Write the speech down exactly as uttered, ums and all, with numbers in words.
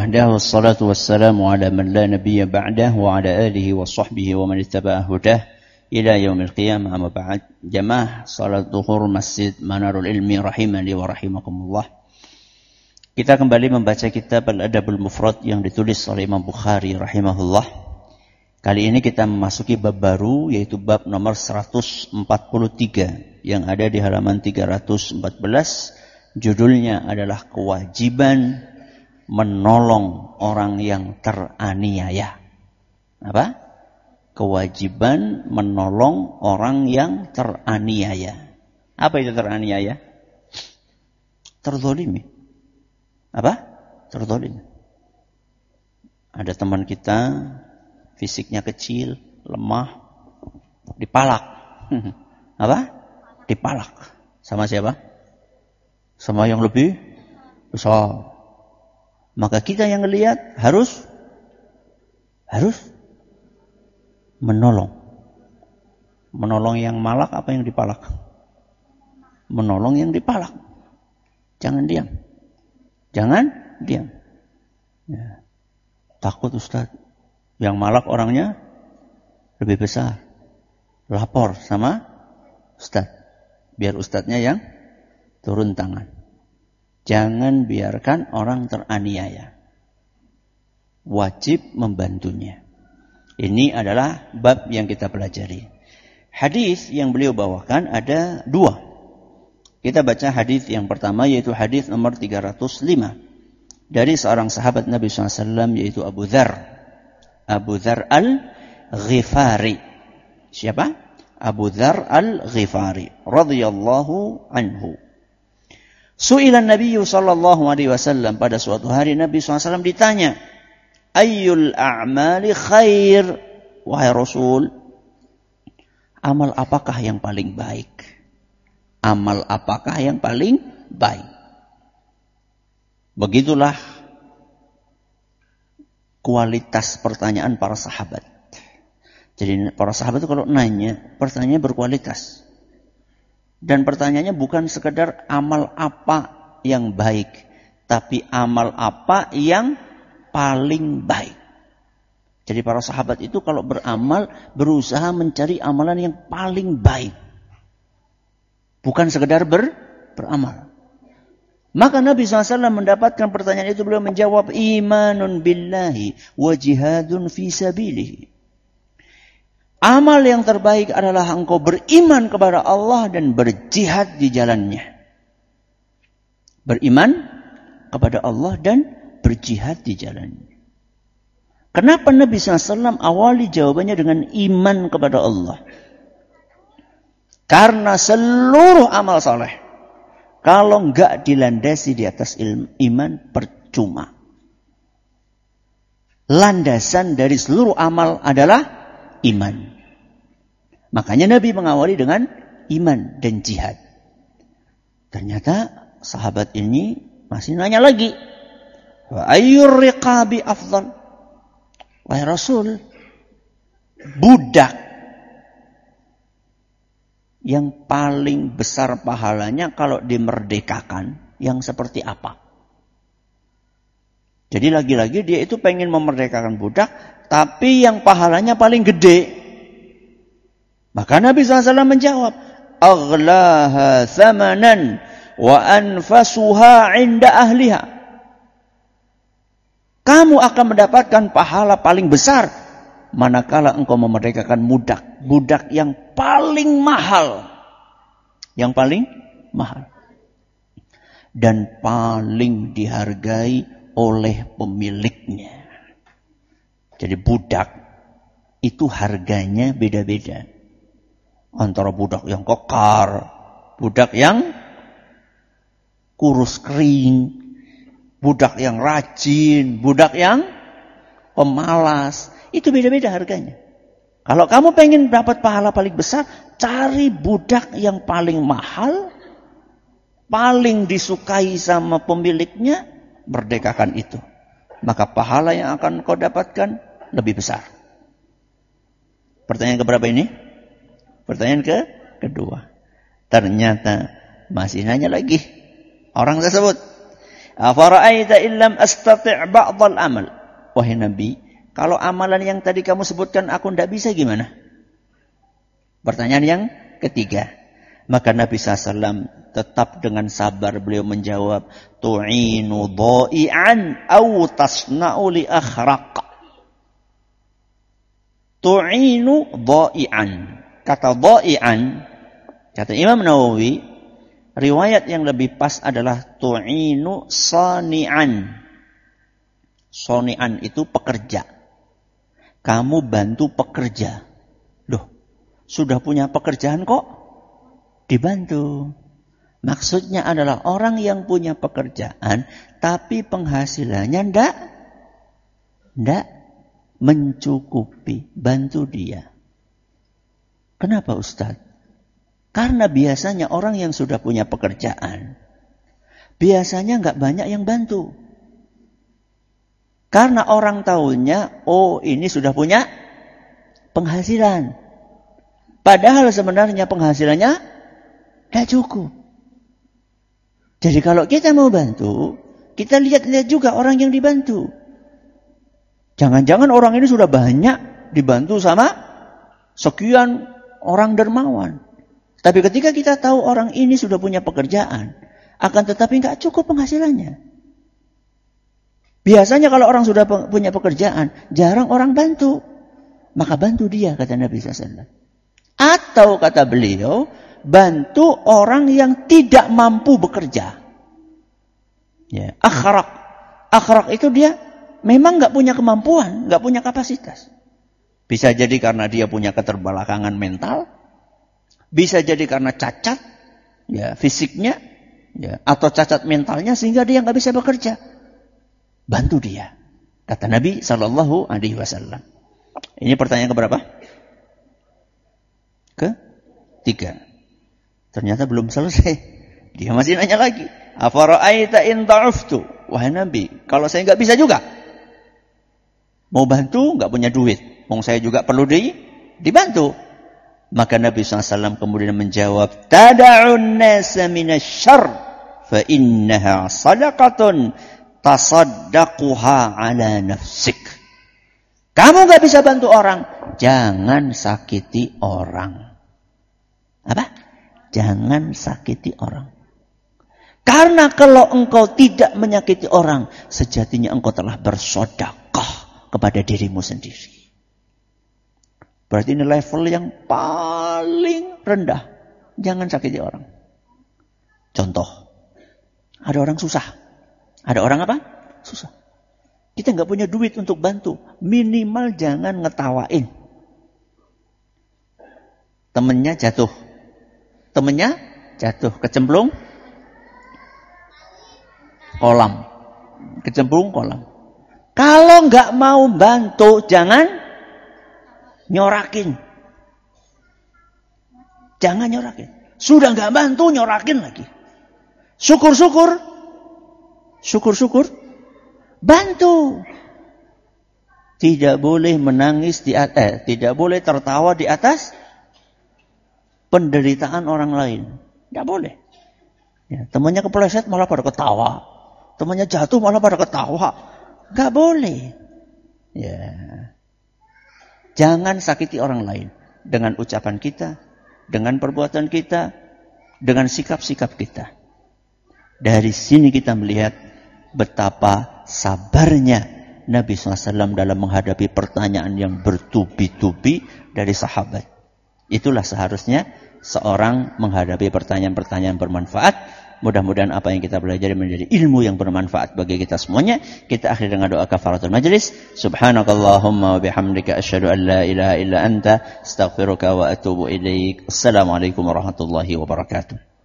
وحده والصلاة والسلام على من لا نبي بعده وعلى آله وصحبه ومن اتبع هداه إلى يوم القيامة. أما بعد. Jamaah salat zuhur Masjid Manarul Ilmi rahimani wa rahimakumullah. Kita kembali membaca kitab Al-Adabul Mufrad yang ditulis oleh Imam Bukhari rahimahullah. Kali ini kita memasuki bab baru, yaitu bab nomor seratus empat puluh tiga yang ada di halaman tiga ratus empat belas. Judulnya adalah kewajiban menolong orang yang teraniaya. Apa? Kewajiban menolong orang yang teraniaya. Apa itu teraniaya? Terzolimi. Apa? Terzolimi. Ada teman kita, fisiknya kecil, lemah, dipalak. Apa? Dipalak. Sama siapa? Sama yang lebih besar. Maka kita yang melihat harus harus menolong. Menolong yang malak apa yang dipalak? Menolong yang dipalak. Jangan diam. Jangan diam. Ya. Takut Ustaz. Yang malak orangnya lebih besar. Lapor sama Ustaz. Biar Ustaznya yang turun tangan. Jangan biarkan orang teraniaya. Wajib membantunya. Ini adalah bab yang kita pelajari. Hadis yang beliau bawakan ada dua. Kita baca hadis yang pertama, yaitu hadis nomor tiga ratus lima. Dari seorang sahabat Nabi shallallahu alaihi wasallam, yaitu Abu Dzar. Abu Dzar al-Ghifari. Siapa? Abu Dzar al-Ghifari. Radhiyallahu anhu. Su'ilan Nabi sallallahu alaihi wasallam, pada suatu hari Nabi shallallahu alaihi wasallam ditanya, ayyul a'mali khair, wahai Rasul, amal apakah yang paling baik? Amal apakah yang paling baik? Begitulah kualitas pertanyaan para sahabat. Jadi para sahabat itu kalau nanya, pertanyaannya berkualitas. Dan pertanyaannya bukan sekedar amal apa yang baik, tapi amal apa yang paling baik. Jadi para sahabat itu kalau beramal, berusaha mencari amalan yang paling baik. Bukan sekedar ber, beramal. Maka Nabi shallallahu alaihi wasallam mendapatkan pertanyaan itu, beliau menjawab, imanun billahi wa jihadun fi sabilihi. Amal yang terbaik adalah engkau beriman kepada Allah dan berjihad di jalannya. Beriman kepada Allah dan berjihad di jalannya. Kenapa Nabi shallallahu alaihi wasallam awali jawabannya dengan iman kepada Allah? Karena seluruh amal saleh, kalau enggak dilandasi di atas ilmu, iman, percuma. Landasan dari seluruh amal adalah iman. Makanya Nabi mengawali dengan iman dan jihad. Ternyata sahabat ini masih nanya lagi. Wa ayyur riqabi afdal? Wahai Rasul, budak yang paling besar pahalanya kalau dimerdekakan yang seperti apa? Jadi lagi-lagi dia itu pengen memerdekakan budak, tapi yang pahalanya paling gede. Maka Nabi shallallahu alaihi wasallam menjawab, aghlaha thamanan wa anfasuha inda ahliha. Kamu akan mendapatkan pahala paling besar manakala engkau memerdekakan budak. Budak yang paling mahal. Yang paling mahal. Dan paling dihargai oleh pemiliknya. Jadi budak itu harganya beda-beda. Antara budak yang kekar, budak yang kurus kering, budak yang rajin, budak yang pemalas. Itu beda-beda harganya. Kalau kamu pengen dapat pahala paling besar, cari budak yang paling mahal, paling disukai sama pemiliknya, merdekakan itu. Maka pahala yang akan kau dapatkan lebih besar. Pertanyaan keberapa ini? Pertanyaan ke kedua. Ternyata masih nanya lagi orang tersebut. Afara'aita illam astati' ba'dal amal. Wahai Nabi, kalau amalan yang tadi kamu sebutkan aku tidak bisa gimana? Pertanyaan yang ketiga. Maka Nabi shallallahu alaihi wasallam tetap dengan sabar beliau menjawab, tu'inu dha'i'an aw tasna'u li akhraq. Tu'inu dha'i'an. Kata dha'i'an, kata Imam Nawawi, riwayat yang lebih pas adalah tu'inu sani'an. Sani'an itu pekerja. Kamu bantu pekerja. Loh, sudah punya pekerjaan kok dibantu. Maksudnya adalah orang yang punya pekerjaan tapi penghasilannya ndak ndak mencukupi, bantu dia. Kenapa Ustaz? Karena biasanya orang yang sudah punya pekerjaan biasanya nggak banyak yang bantu. Karena orang tahunya, oh ini sudah punya penghasilan. Padahal sebenarnya penghasilannya tidak cukup. Jadi kalau kita mau bantu, kita lihat-lihat juga orang yang dibantu. Jangan-jangan orang ini sudah banyak dibantu sama sekian orang dermawan. Tapi ketika kita tahu orang ini sudah punya pekerjaan, akan tetapi nggak cukup penghasilannya. Biasanya kalau orang sudah punya pekerjaan, jarang orang bantu. Maka bantu dia, kata Nabi shallallahu alaihi wasallam. Atau kata beliau, bantu orang yang tidak mampu bekerja. Ya, akhraq. Akhraq itu dia memang nggak punya kemampuan, nggak punya kapasitas. Bisa jadi karena dia punya keterbelakangan mental, bisa jadi karena cacat, ya fisiknya, ya atau cacat mentalnya sehingga dia nggak bisa bekerja. Bantu dia, kata Nabi Shallallahu Alaihi Wasallam. Ini pertanyaan keberapa? Ketiga. Ternyata belum selesai. Dia masih nanya lagi. Afara'aita in ta'uftu. Wahai Nabi, kalau saya nggak bisa juga. Mau bantu, nggak punya duit. Mau saya juga perlu di, dibantu. Maka Nabi shallallahu alaihi wasallam kemudian menjawab, Tada'un nasa minasyarr, fa innaha sadaqatun tasaddaquha ala nafsik. Kamu nggak bisa bantu orang, jangan sakiti orang. Apa? Jangan sakiti orang. Karena kalau engkau tidak menyakiti orang, sejatinya engkau telah bersedekah kepada dirimu sendiri. Berarti ini level yang paling rendah. Jangan sakiti orang. Contoh, ada orang susah. Ada orang apa? Susah. Kita nggak punya duit untuk bantu. Minimal jangan ngetawain. Temennya jatuh. Temennya jatuh. Kecemplung kolam. Kecemplung kolam. Kalau nggak mau bantu, jangan nyorakin. Jangan nyorakin. Sudah nggak bantu, nyorakin lagi. Syukur-syukur. Syukur-syukur. Bantu. Tidak boleh menangis di atas, eh, tidak boleh tertawa di atas penderitaan orang lain. Tidak boleh. Ya, temannya kepleset malah pada ketawa. Temannya jatuh malah pada ketawa. Nggak boleh. Ya. Jangan sakiti orang lain dengan ucapan kita, dengan perbuatan kita, dengan sikap-sikap kita. Dari sini kita melihat betapa sabarnya Nabi shallallahu alaihi wasallam dalam menghadapi pertanyaan yang bertubi-tubi dari sahabat. Itulah seharusnya seorang menghadapi pertanyaan-pertanyaan bermanfaat. Mudah-mudahan apa yang kita pelajari menjadi ilmu yang bermanfaat bagi kita semuanya. Kita akhiri dengan doa kafaratul majlis. Subhanakallahumma wa bihamdika asyhadu an la ilaha illa anta astaghfiruka wa atubu ilaik. Assalamualaikum warahmatullahi wabarakatuh.